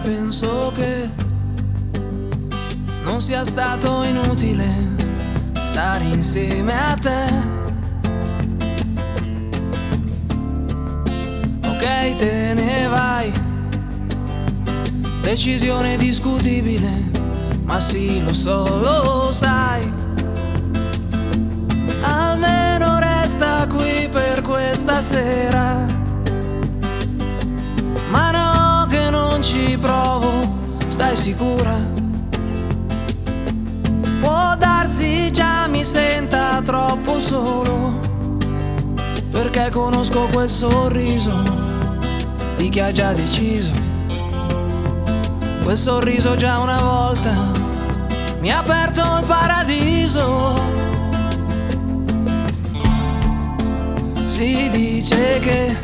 penso che non sia stato inutile stare insieme a te. Ok, te ne vai, decisione discutibile, ma sì, lo so, lo sai. Almeno resta qui per questa sera. Ma no, che non ci provo, stai sicura? Può darsi già mi senta troppo solo, perché conosco quel sorriso di chi ha già deciso. Quel sorriso già una volta mi ha aperto il paradiso. Si dice che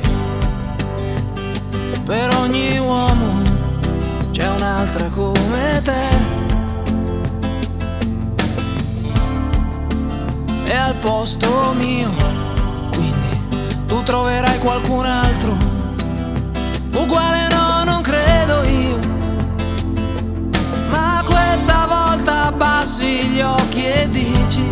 per ogni uomo c'è un'altra come te, e al posto mio quindi tu troverai qualcun altro uguale. No, non credo io, ma questa volta abbassi gli occhi e dici: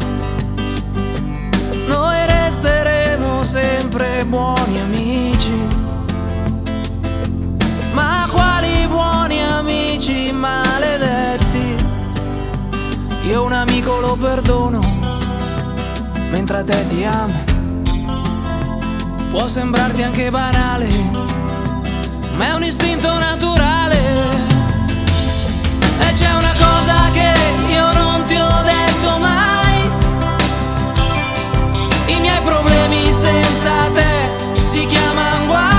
noi resteremo sempre buoni amici. Ma quali buoni amici maledetti? Io un amico lo perdono, mentre a te ti amo. Può sembrarti anche banale, ma è un istinto naturale. E c'è una cosa che io non ti ho detto mai: i miei problemi senza te si chiamano guai.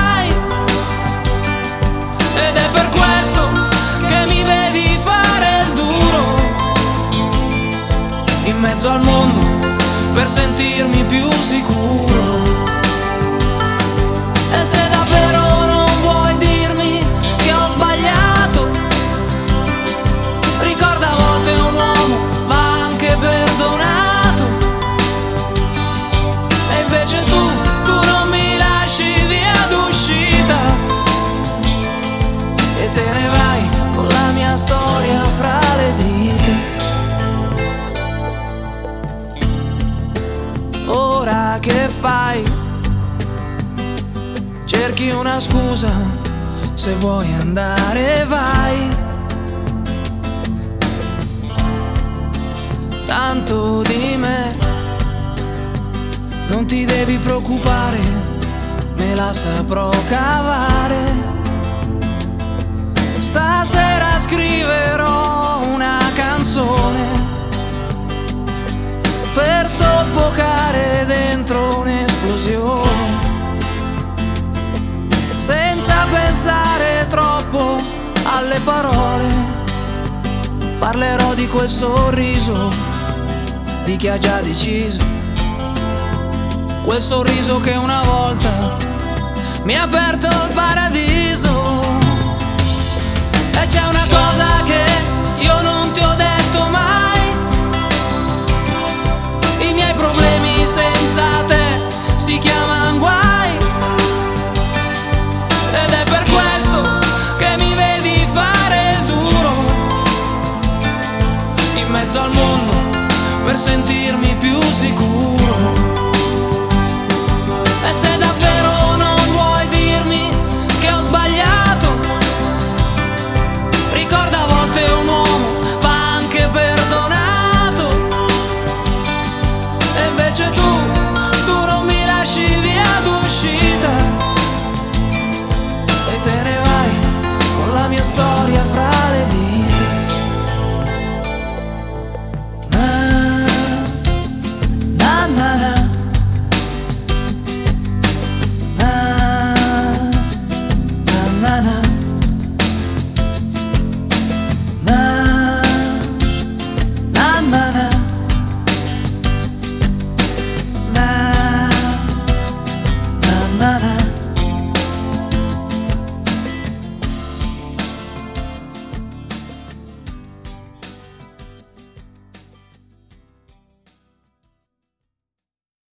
Ed è per questo che mi vedi fare il duro in mezzo al mondo per sentirmi più sicuro. E se davvero non vuoi dirmi che ho sbagliato, ricorda, a volte un uomo va anche perdonato. E invece tu non mi lasci via d'uscita e te ne vai con la mia storia fra le dita. Ora che fai? Cerchi una scusa, se vuoi andare vai. Tanto di me non ti devi preoccupare, me la saprò cavare. Stasera scriverò una canzone per soffocare dentro un'esplosione, senza pensare troppo alle parole. Parlerò di quel sorriso di chi ha già deciso, quel sorriso che una volta mi ha aperto il paradiso.